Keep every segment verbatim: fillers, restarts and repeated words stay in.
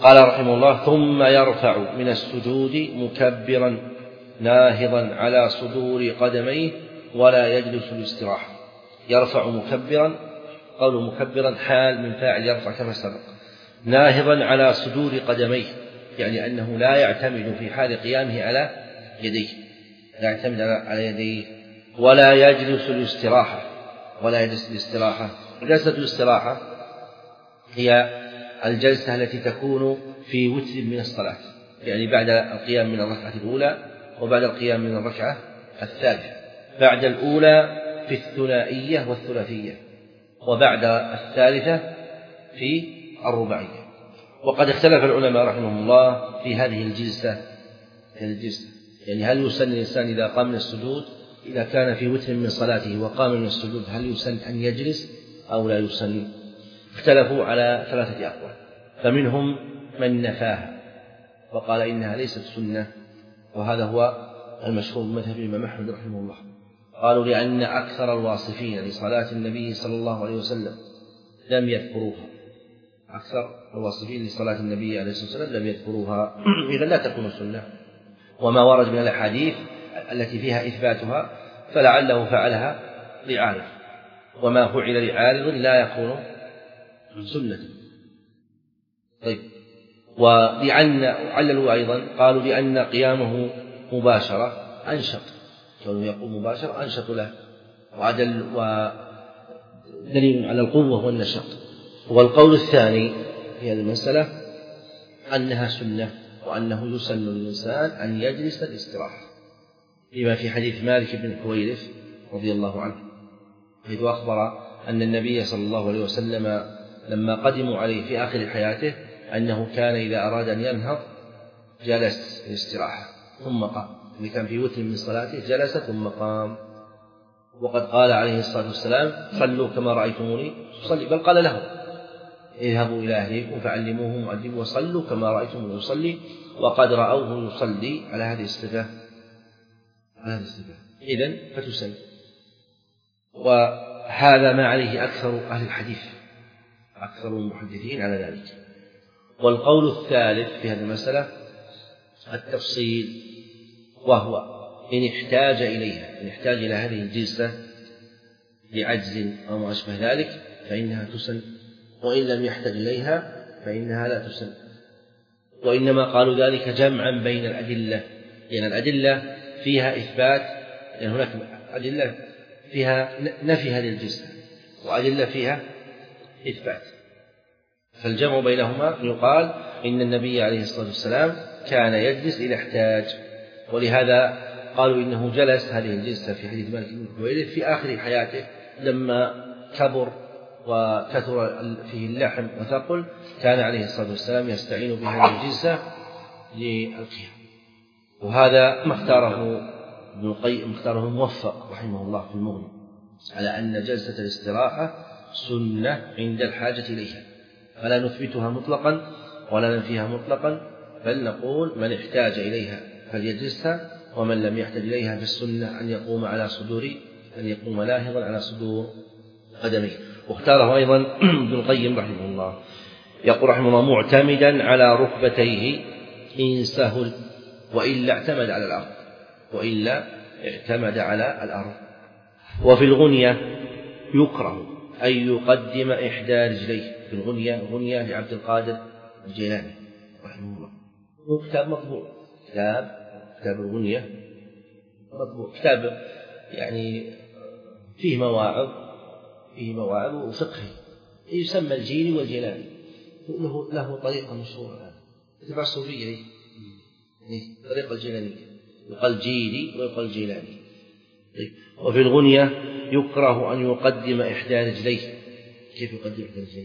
قال رحمه الله: ثم يرفع من السجود مكبرا ناهضا على صدور قدميه ولا يجلس الاستراحة. يرفع مكبرا، قول مكبرا حال من فاعل يرفع كما سبق، ناهضا على صدور قدميه، يعني أنه لا يعتمد في حال قيامه على يديه، لا يعتمد على يديه، ولا يجلس الاستراحة، ولا يجلس الاستراحة. جلسة الاستراحة هي الجلسة التي تكون في وتر من الصلاة، يعني بعد القيام من الركعة الأولى وبعد القيام من الركعة الثالثة، بعد الأولى في الثنائية والثلاثية، وبعد الثالثة في الرباعية. وقد اختلف العلماء رحمهم الله في هذه الجلسة، الجلسة يعني هل يسن الإنسان إذا قام من السجود، إذا كان في وتر من صلاته وقام من السجود، هل يسن أن يجلس أو لا يسن؟ اختلفوا على ثلاثة أقوال، فمنهم من نفاها وقال إنها ليست سنة، وهذا هو المشهور بمذهب الإمام أحمد رحمه الله. قالوا لأن أكثر الواصفين لصلاة النبي صلى الله عليه وسلم لم يذكروها، أكثر الواصفين لصلاة النبي عليه الصلاة والسلام لم يذكروها، إذا لا تكون سنة. وما ورد من الأحاديث التي فيها إثباتها فلعله فعلها لعارض، وما فعل لعارض لا يكون سنة. طيب، ولأن عللوا أيضا قالوا لأن قيامه مباشرة أنشط، كونه يقوم مباشرة أنشط له، وعدل ودليل على القوة والنشاط. والقول الثاني في هذه المسألة أنها سنة، وأنه يسن للإنسان أن يجلس الاستراحة، لما في حديث مالك بن الحويرث رضي الله عنه، حيث أخبر أن النبي صلى الله عليه وسلم لما قدموا عليه في آخر حياته أنه كان إذا أراد أن ينهض جلس الاستراحة ثم قام، إذا كان في وتر من صلاته جلس ثم قام. وقد قال عليه الصلاة والسلام: صلوا كما رأيتموني أصلي، بل قال لهم: اذهبوا إلى أهلكم فعلموهم وأدبوا وصلوا كما رأيتموني أصلي، وقد رأوه يصلي على هذه الصفة، على هذه الصفة، إذن فتسن. وهذا ما عليه أكثر أهل الحديث، أكثر المحدثين على ذلك. والقول الثالث في هذه المسألة التفصيل، وهو إن احتاج إليها، إن احتاج إلى هذه الجلسة لعجز أو ما أشبه ذلك فإنها تسن، وإن لم يحتاج إليها فإنها لا تسن. وإنما قالوا ذلك جمعا بين الأدلة، لأن يعني الأدلة فيها إثبات، لأن يعني هناك أدلة فيها نفي هذه الجلسة وأدلة فيها إثبات، فالجمع بينهما يقال إن النبي عليه الصلاة والسلام كان يجلس إذا احتاج، ولهذا قالوا إنه جلس هذه الجلسة في حديث مالك بن الحويرث في آخر حياته لما كبر وكثر فيه اللحم وثقل، كان عليه الصلاة والسلام يستعين بهذه الجلسة للقيام. وهذا ما اختاره ابن القيم، اختاره الموفق رحمه الله في المغني، على أن جلسة الاستراحة سنة عند الحاجة إليها، فلا نثبتها مطلقا ولا ننفيها مطلقا، بل نقول من احتاج إليها فليجلسها، ومن لم يحتاج إليها فالسنة أن يقوم على صدور أن يقوم لاهضا على صدور قدميه. واختاره أيضا ابن القيم رحمه الله، يقول رحمه الله: معتمدا على ركبتيه إن سهل، وإلا اعتمد على الأرض، وإلا اعتمد على الأرض. وفي الغنية يكره أن يقدم إحدى رجليه، في الغنية، غنية لعبد القادر الجيلاني رحمه الله، هو كتاب مطبوع، كتاب كتاب الغنية مطبوع، كتاب يعني فيه مواعظ، فيه مواعظ وفقهي، يسمى الجيلي والجيلاني، له له طريقة مشهورة الآن تبع الصوفية، يعني طريقة الجيلانية، يقال جيلي ويقال جيلاني. وفي الغنية يكره أن يقدم إحدى رجليه. كيف يقدم إحدى رجليه؟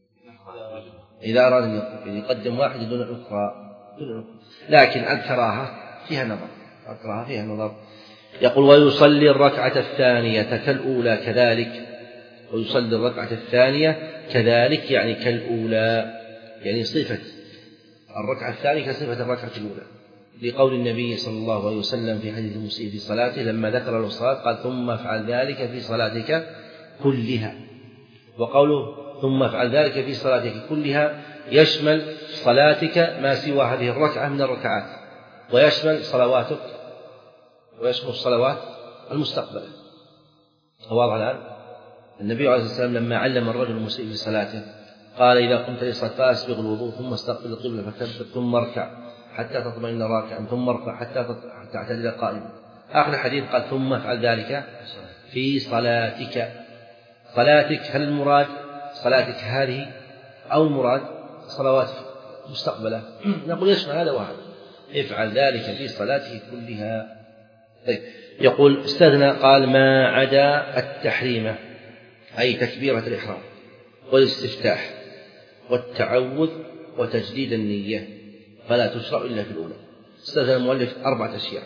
إذا أراد أن يقدم واحد دون الأخرى، لكن الكراهة فيها نظر، الكراهة فيها نظر. يقول: ويصلي الركعة الثانية كالأولى كذلك، ويصلي الركعة الثانية كذلك يعني كالأولى، يعني صفة الركعة الثانية كصفة الركعة الأولى، لقول النبي صلى الله عليه وسلم في حديث المسيء في صلاته لما ذكر له الصلاة قال: ثم افعل ذلك في صلاتك كلها. وقوله ثم افعل ذلك في صلاتك كلها، يشمل صلاتك ما سوى هذه الركعة من الركعات، ويشمل صلواتك ويشمل الصلوات المستقبلة. واضح الآن؟ النبي عليه الصلاة والسلام لما علم الرجل المسيء في صلاته قال: إذا قمت للصلاة فأسبغ الوضوء ثم استقبل القبلة فكبر ثم اركع حتى تطمئن راكعا ثم ارفع حتى تعتدل قائما. آخر الحديث قال: ثم افعل ذلك في صلاتك. صلاتك هل المراد صلاتك هذه أو المراد صلوات مستقبلة؟ نقول يشمل هذا وهذا. افعل ذلك في صلاتك كلها. طيب، يقول استثنى قال: ما عدا التحريمة أي تكبيرة الإحرام والاستفتاح والتعوذ وتجديد النية فلا تشرع إلا في الأولى. استثنى المؤلف أربعة أشياء: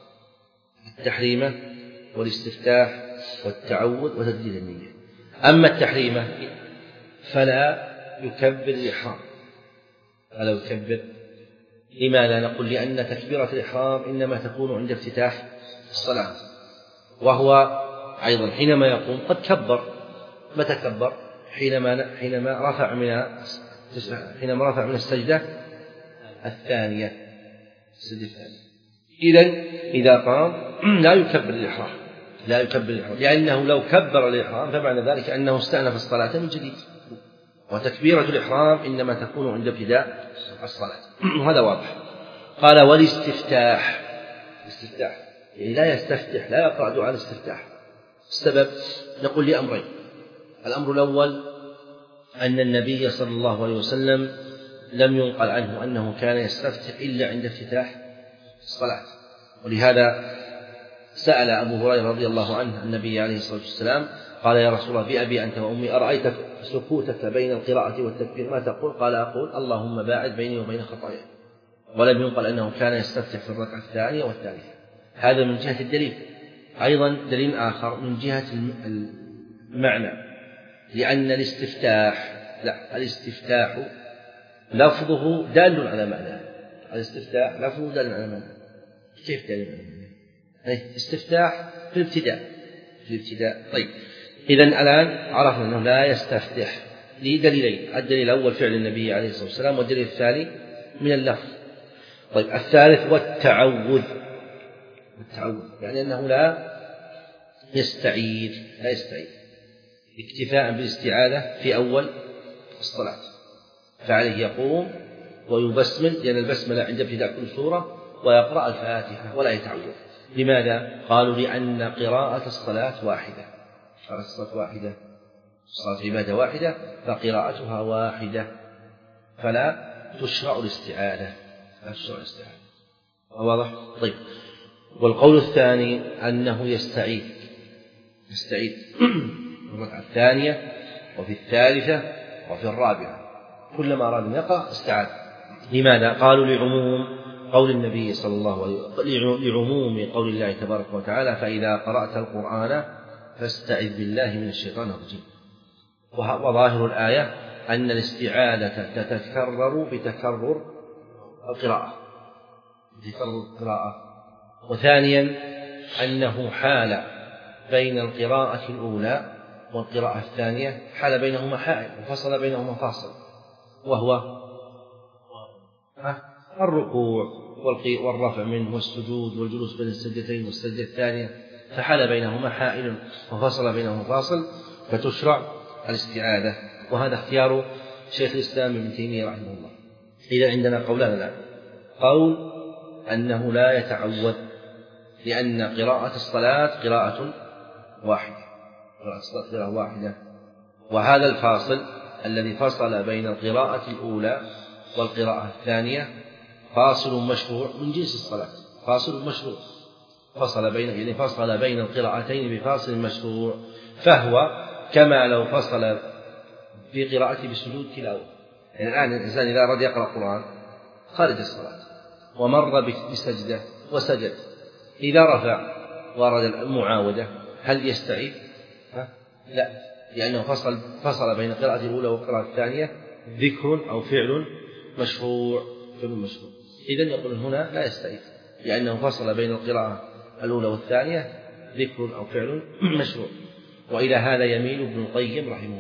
التحريمة والاستفتاح والتعوذ وتجديد النية. أما التحريمة فلا يكبر الإحرام، فلا يكبر. لماذا؟ نقول: لأن تكبيرة الإحرام إنما تكون عند افتتاح الصلاة، وهو أيضا حينما يقوم قد كبر. متى كبر؟ حينما حينما رفع من حينما رفع من السجدة الثانية السجدة الثانية. إذن إذا قام لا يكبر الإحرام، لا يكبر الإحرام، لأنه لو كبر الإحرام فمعنى ذلك أنه استأنف الصلاة من جديد، وتكبيرة الإحرام إنما تكون عند ابتداء الصلاة، وهذا واضح. قال: والاستفتاح، الاستفتاح يعني لا يستفتح، لا يقرأ دعاء الاستفتاح. السبب نقول لأمرين: الأمر الأول أن النبي صلى الله عليه وسلم لم ينقل عنه أنه كان يستفتح إلا عند افتتاح الصلاة، ولهذا سأل أبو هريرة رضي الله عنه النبي عليه الصلاة والسلام قال: يا رسول الله بأبي أنت وأمي أرأيت سكوتك بين القراءة والتكبير ما تقول؟ قال: أقول اللهم باعد بيني وبين خطاياي. ولم ينقل أنه كان يستفتح في الركعة الثانية والثالثة. هذا من جهة الدليل. أيضا دليل آخر من جهة المعنى، لأن الاستفتاح لا الاستفتاح لفظه دال على معنى. الاستفتاح لفظه دال على معنى. كيف دال على معنى؟ استفتاح في الابتداء، في الابتداء. طيب، إذن الآن عرفنا أنه لا يستفتح لدليلين: الدليل الأول فعل النبي عليه الصلاة والسلام، والدليل الثاني من اللفظ. طيب، الثالث والتعوذ. التعوذ يعني أنه لا يستعيذ، لا يستعيذ اكتفاء بالاستعاذة في أول الصلاة، فعليه يقوم ويبسمل، لأن البسملة عند ابتداء كل سورة، ويقرأ الفاتحة ولا يتعوذ. لماذا؟ قالوا: لأن قراءة الصلاة واحدة، قراءة الصلاة واحدة، الصلاة عبادة واحدة، فقراءتها واحدة، فلا تشرع الاستعاذة، لا تشرع الاستعاذة. واضح؟ طيب، والقول الثاني أنه يستعيذ، يستعيذ في الركعة الثانية وفي الثالثة وفي الرابعة، كلما أراد أن يقرأ استعاذ. لماذا؟ قالوا: لعموم قول النبي صلى الله عليه وسلم، لعموم قول الله تبارك وتعالى: فإذا قرأت القرآن فاستعذ بالله من الشيطان الرجيم. وظاهر الآية أن الاستعاذة تتكرر بتكرر القراءة، بتكرر القراءة. وثانيا أنه حال بين القراءة الأولى والقراءة الثانية، حال بينهما حائل وفصل بينهما فاصل، وهو الركوع والرفع منه والسجود والجلوس بين السجدتين والسجدة الثانية، فحال بينهما حائل وفصل بينهما فاصل، فتشرع الاستعاذة. وهذا اختيار شيخ الإسلام ابن تيمية رحمه الله. إذا عندنا قولان الآن: قول أنه لا يتعوذ لأن قراءة الصلاة قراءة واحدة، قراءة الصلاة قراءة واحدة، وهذا الفاصل الذي فصل بين القراءة الأولى والقراءة الثانية فاصل مشروع من جنس الصلاة، فاصل مشروع، فصل بين يعني فصل بين القراءتين بفاصل مشروع، فهو كما لو فصل في قراءته بسجود تلاوة. يعني الآن الإنسان إذا أراد يقرأ القرآن خارج الصلاة ومر بسجدة وسجد، إذا رفع وأراد المعاودة هل يستعيذ؟ لا، لأنه فصل فصل بين القراءة الأولى والقراءة الثانية ذكر أو فعل مشروع، فعل مشروع. إذن يقول هنا لا يستعيذ لأنه فصل بين القراءة الأولى والثانية ذكر أو فعل مشروع. وإلى هذا يميل ابن القيم رحمه الله،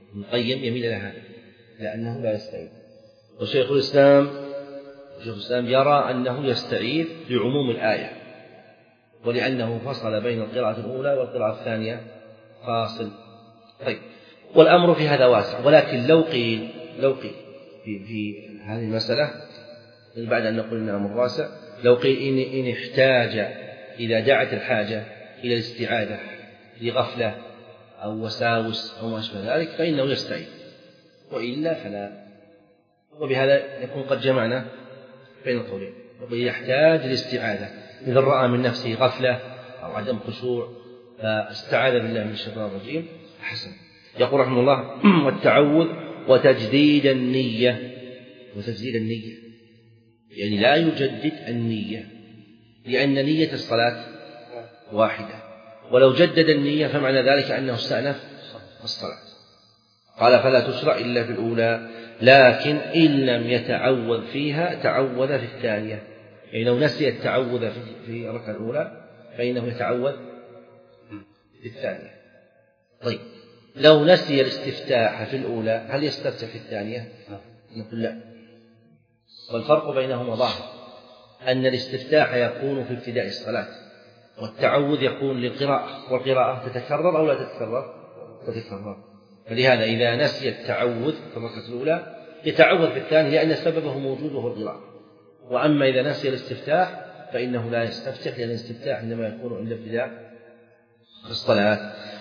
ابن القيم يميل إلى هذا لأنه لا يستعيد. وشيخ الإسلام شيخ الإسلام يرى أنه يستعيد لعموم الآية ولأنه فصل بين القراءة الأولى والقراءة الثانية فاصل. طيب، والأمر في هذا واسع، ولكن لو قيل لو قيل في, في هذه المسألة بعد أن نقول إن أمر واسع، لو قيل إن, إن احتاج إذا دعت الحاجة إلى الاستعادة لغفلة أو وساوس أو ما أشبه ذلك فإنه يستعيد، وإلا فلا. وبهذا يكون قد جمعنا بين القولين. يحتاج للاستعادة إذا رأى من نفسه غفلة أو عدم خشوع فاستعاذ بالله من الشيطان الرجيم حسن. يقول رحمه الله: والتعوذ وتجديد النية. وتجديد النية يعني لا يجدد النية، لأن نية الصلاة واحدة، ولو جدد النية فمعنى ذلك أنه استأنف الصلاة. قال: فلا تشرع إلا في الأولى، لكن إن لم يتعوذ فيها تعوذ في الثانية. يعني لو نسي التعوذ في الركعة الأولى فإنه يتعوذ في الثانية. طيب، لو نسي الاستفتاح في الأولى هل يستفتح في الثانية؟ نقول لا. والفرق بينهما ظاهر، أن الاستفتاح يكون في ابتداء الصلاة، والتعوذ يكون للقراءة، والقراءة تتكرر أو لا تتكرر؟ تتكرر. فلهذا إذا نسي التعوذ في الركعة الأولى يتعوذ في الثانية لأن سببه موجود وهو القراءة. وأما إذا نسي الاستفتاح فإنه لا يستفتح، لأن الاستفتاح إنما يكون عند ابتداء الصلاة.